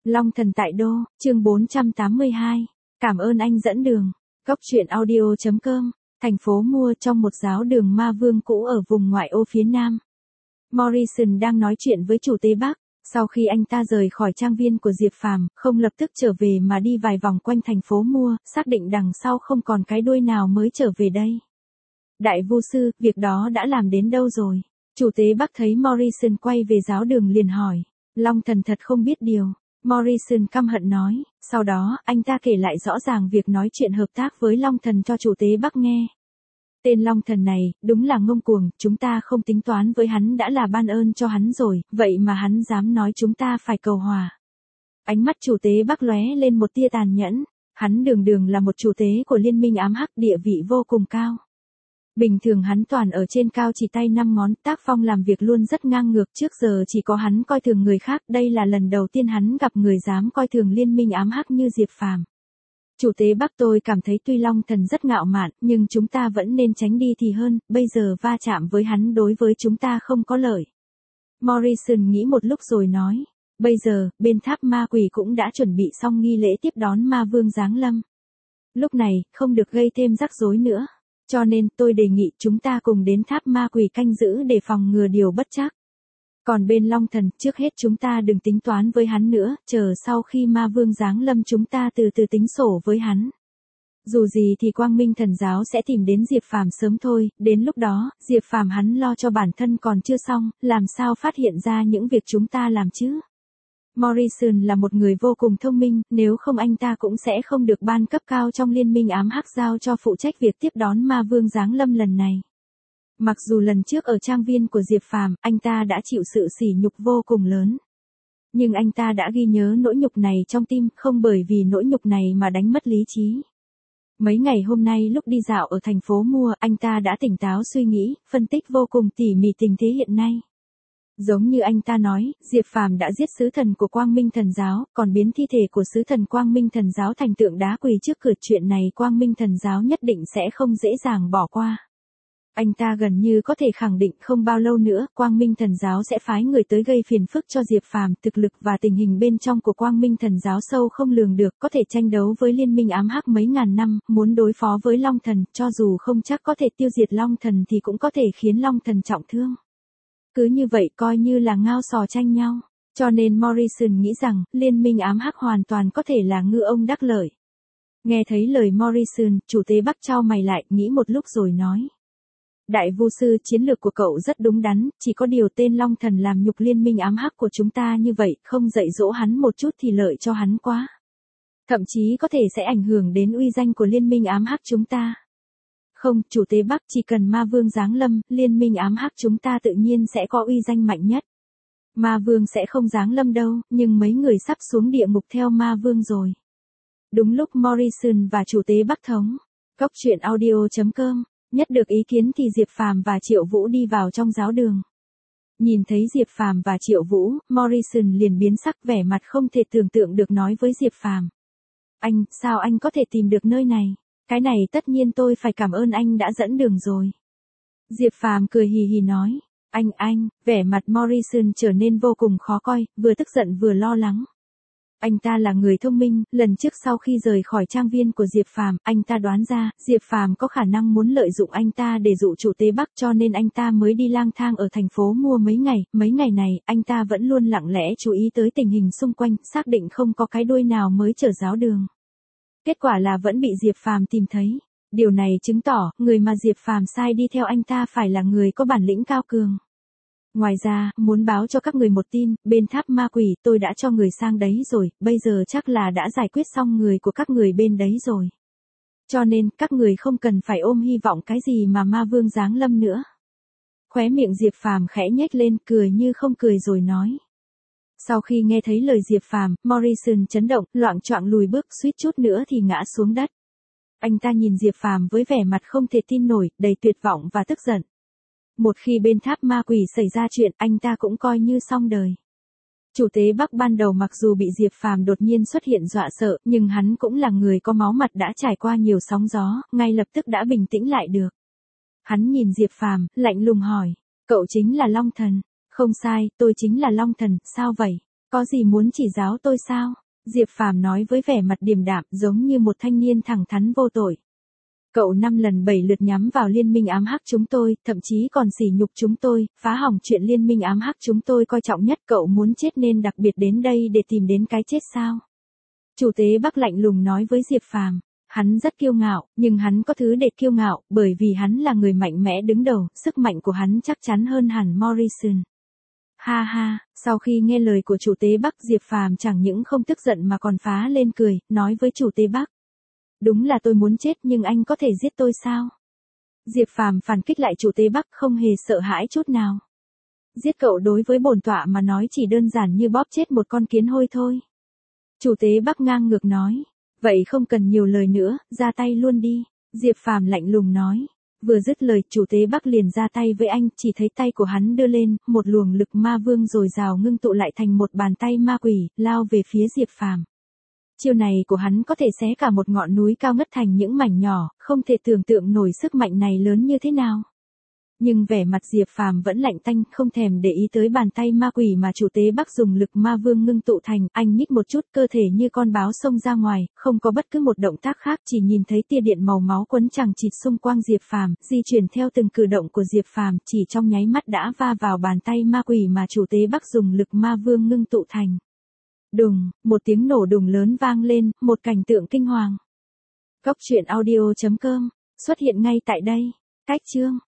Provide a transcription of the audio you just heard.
Long Thần tại Đô, chương 482. Cảm ơn anh dẫn đường. Góc truyện audio.com. Thành phố Mua trong một giáo đường ma vương cũ ở vùng ngoại ô phía Nam. Morrison đang nói chuyện với chủ tế Bắc. Sau khi anh ta rời khỏi trang viên của Diệp Phàm, không lập tức trở về mà đi vài vòng quanh thành phố Mua, xác định đằng sau không còn cái đuôi nào mới trở về đây. Đại vu sư, việc đó đã làm đến đâu rồi? Chủ tế Bắc thấy Morrison quay về giáo đường liền hỏi. Long Thần thật không biết điều. Morrison căm hận nói, sau đó, anh ta kể lại rõ ràng việc nói chuyện hợp tác với Long Thần cho chủ tế Bắc nghe. Tên Long Thần này, đúng là ngông cuồng, chúng ta không tính toán với hắn đã là ban ơn cho hắn rồi, vậy mà hắn dám nói chúng ta phải cầu hòa. Ánh mắt chủ tế Bắc lóe lên một tia tàn nhẫn, hắn đường đường là một chủ tế của liên minh ám hắc, địa vị vô cùng cao. Bình thường hắn toàn ở trên cao chỉ tay 5 ngón, tác phong làm việc luôn rất ngang ngược, trước giờ chỉ có hắn coi thường người khác, đây là lần đầu tiên hắn gặp người dám coi thường liên minh ám hắc như Diệp Phàm. Chủ tế Bắc, tôi cảm thấy tuy Long Thần rất ngạo mạn, nhưng chúng ta vẫn nên tránh đi thì hơn, bây giờ va chạm với hắn đối với chúng ta không có lợi. Morrison nghĩ một lúc rồi nói, bây giờ, bên tháp ma quỷ cũng đã chuẩn bị xong nghi lễ tiếp đón ma vương giáng lâm. Lúc này, không được gây thêm rắc rối nữa. Cho nên, tôi đề nghị chúng ta cùng đến tháp ma quỷ canh giữ để phòng ngừa điều bất trắc. Còn bên Long Thần, trước hết chúng ta đừng tính toán với hắn nữa, chờ sau khi ma vương giáng lâm chúng ta từ từ tính sổ với hắn. Dù gì thì Quang Minh Thần giáo sẽ tìm đến Diệp Phàm sớm thôi, đến lúc đó, Diệp Phàm hắn lo cho bản thân còn chưa xong, làm sao phát hiện ra những việc chúng ta làm chứ? Morrison là một người vô cùng thông minh, nếu không anh ta cũng sẽ không được ban cấp cao trong liên minh ám hắc giao cho phụ trách việc tiếp đón ma vương giáng lâm lần này. Mặc dù lần trước ở trang viên của Diệp Phàm, anh ta đã chịu sự sỉ nhục vô cùng lớn. Nhưng anh ta đã ghi nhớ nỗi nhục này trong tim, không bởi vì nỗi nhục này mà đánh mất lý trí. Mấy ngày hôm nay lúc đi dạo ở thành phố Mua, anh ta đã tỉnh táo suy nghĩ, phân tích vô cùng tỉ mỉ tình thế hiện nay. Giống như anh ta nói, Diệp Phàm đã giết sứ thần của Quang Minh Thần giáo, còn biến thi thể của sứ thần Quang Minh Thần giáo thành tượng đá quỳ trước cửa, chuyện này Quang Minh Thần giáo nhất định sẽ không dễ dàng bỏ qua. Anh ta gần như có thể khẳng định không bao lâu nữa, Quang Minh Thần giáo sẽ phái người tới gây phiền phức cho Diệp Phàm, thực lực và tình hình bên trong của Quang Minh Thần giáo sâu không lường được, có thể tranh đấu với liên minh ám hắc mấy ngàn năm, muốn đối phó với Long Thần, cho dù không chắc có thể tiêu diệt Long Thần thì cũng có thể khiến Long Thần trọng thương. Cứ như vậy coi như là ngao sò tranh nhau, cho nên Morrison nghĩ rằng, liên minh ám hắc hoàn toàn có thể là ngư ông đắc lợi. Nghe thấy lời Morrison, chủ tế Bắc chau mày lại, nghĩ một lúc rồi nói. Đại vu sư, chiến lược của cậu rất đúng đắn, chỉ có điều tên Long Thần làm nhục liên minh ám hắc của chúng ta như vậy, không dạy dỗ hắn một chút thì lợi cho hắn quá. Thậm chí có thể sẽ ảnh hưởng đến uy danh của liên minh ám hắc chúng ta. Không, chủ tế Bắc, chỉ cần ma vương giáng lâm, liên minh ám hắc chúng ta tự nhiên sẽ có uy danh mạnh nhất. Ma vương sẽ không giáng lâm đâu, nhưng mấy người sắp xuống địa ngục theo ma vương rồi. Đúng lúc Morrison và chủ tế Bắc thống. Góc truyện audio.com. Nhất được ý kiến thì Diệp Phàm và Triệu Vũ đi vào trong giáo đường. Nhìn thấy Diệp Phàm và Triệu Vũ, Morrison liền biến sắc, vẻ mặt không thể tưởng tượng được nói với Diệp Phàm. Anh, sao anh có thể tìm được nơi này? Cái này tất nhiên tôi phải cảm ơn anh đã dẫn đường rồi. Diệp Phàm cười hì hì nói. Anh, vẻ mặt Morrison trở nên vô cùng khó coi, vừa tức giận vừa lo lắng. Anh ta là người thông minh, lần trước sau khi rời khỏi trang viên của Diệp Phàm, anh ta đoán ra, Diệp Phàm có khả năng muốn lợi dụng anh ta để dụ chủ tế Bắc, cho nên anh ta mới đi lang thang ở thành phố Mua mấy ngày này, anh ta vẫn luôn lặng lẽ chú ý tới tình hình xung quanh, xác định không có cái đuôi nào mới chở giáo đường. Kết quả là vẫn bị Diệp Phàm tìm thấy. Điều này chứng tỏ, người mà Diệp Phàm sai đi theo anh ta phải là người có bản lĩnh cao cường. Ngoài ra, muốn báo cho các người một tin, bên tháp ma quỷ tôi đã cho người sang đấy rồi, bây giờ chắc là đã giải quyết xong người của các người bên đấy rồi. Cho nên, các người không cần phải ôm hy vọng cái gì mà ma vương giáng lâm nữa. Khóe miệng Diệp Phàm khẽ nhếch lên, cười như không cười rồi nói. Sau khi nghe thấy lời Diệp Phàm, Morrison chấn động, loạng choạng lùi bước, suýt chút nữa thì ngã xuống đất. Anh ta nhìn Diệp Phàm với vẻ mặt không thể tin nổi, đầy tuyệt vọng và tức giận. Một khi bên tháp ma quỷ xảy ra chuyện, anh ta cũng coi như xong đời. Chủ tế Bắc ban đầu mặc dù bị Diệp Phàm đột nhiên xuất hiện dọa sợ, nhưng hắn cũng là người có máu mặt đã trải qua nhiều sóng gió, ngay lập tức đã bình tĩnh lại được. Hắn nhìn Diệp Phàm, lạnh lùng hỏi, cậu chính là Long Thần? Không sai, tôi chính là Long Thần, sao vậy? Có gì muốn chỉ giáo tôi sao? Diệp Phàm nói với vẻ mặt điềm đạm giống như một thanh niên thẳng thắn vô tội. Cậu 5 lần 7 lượt nhắm vào liên minh ám hắc chúng tôi, thậm chí còn sỉ nhục chúng tôi, phá hỏng chuyện liên minh ám hắc chúng tôi coi trọng nhất. Cậu muốn chết nên đặc biệt đến đây để tìm đến cái chết sao? Chủ tế Bắc lạnh lùng nói với Diệp Phàm. Hắn rất kiêu ngạo, nhưng hắn có thứ để kiêu ngạo, bởi vì hắn là người mạnh mẽ đứng đầu, sức mạnh của hắn chắc chắn hơn hẳn Morrison. Ha ha, sau khi nghe lời của chủ tế Bắc, Diệp Phàm chẳng những không tức giận mà còn phá lên cười, nói với chủ tế Bắc. Đúng là tôi muốn chết nhưng anh có thể giết tôi sao? Diệp Phàm phản kích lại chủ tế Bắc không hề sợ hãi chút nào. Giết cậu đối với bổn tọa mà nói chỉ đơn giản như bóp chết một con kiến hôi thôi. Chủ tế Bắc ngang ngược nói. Vậy không cần nhiều lời nữa, ra tay luôn đi. Diệp Phàm lạnh lùng nói. Vừa dứt lời, chủ tế Bắc liền ra tay với anh, chỉ thấy tay của hắn đưa lên, một luồng lực ma vương dồi dào ngưng tụ lại thành một bàn tay ma quỷ, lao về phía Diệp Phàm. Chiêu này của hắn có thể xé cả một ngọn núi cao ngất thành những mảnh nhỏ, không thể tưởng tượng nổi sức mạnh này lớn như thế nào. Nhưng vẻ mặt Diệp Phàm vẫn lạnh tanh, không thèm để ý tới bàn tay ma quỷ mà chủ tế Bắc dùng lực ma vương ngưng tụ thành. Anh nhích một chút, cơ thể như con báo xông ra ngoài, không có bất cứ một động tác khác, chỉ nhìn thấy tia điện màu máu quấn chằng chịt xung quanh Diệp Phàm, di chuyển theo từng cử động của Diệp Phàm, chỉ trong nháy mắt đã va vào bàn tay ma quỷ mà chủ tế Bắc dùng lực ma vương ngưng tụ thành. Đùng, một tiếng nổ đùng lớn vang lên, một cảnh tượng kinh hoàng. Cốc truyện audio.com xuất hiện ngay tại đây. Cách chương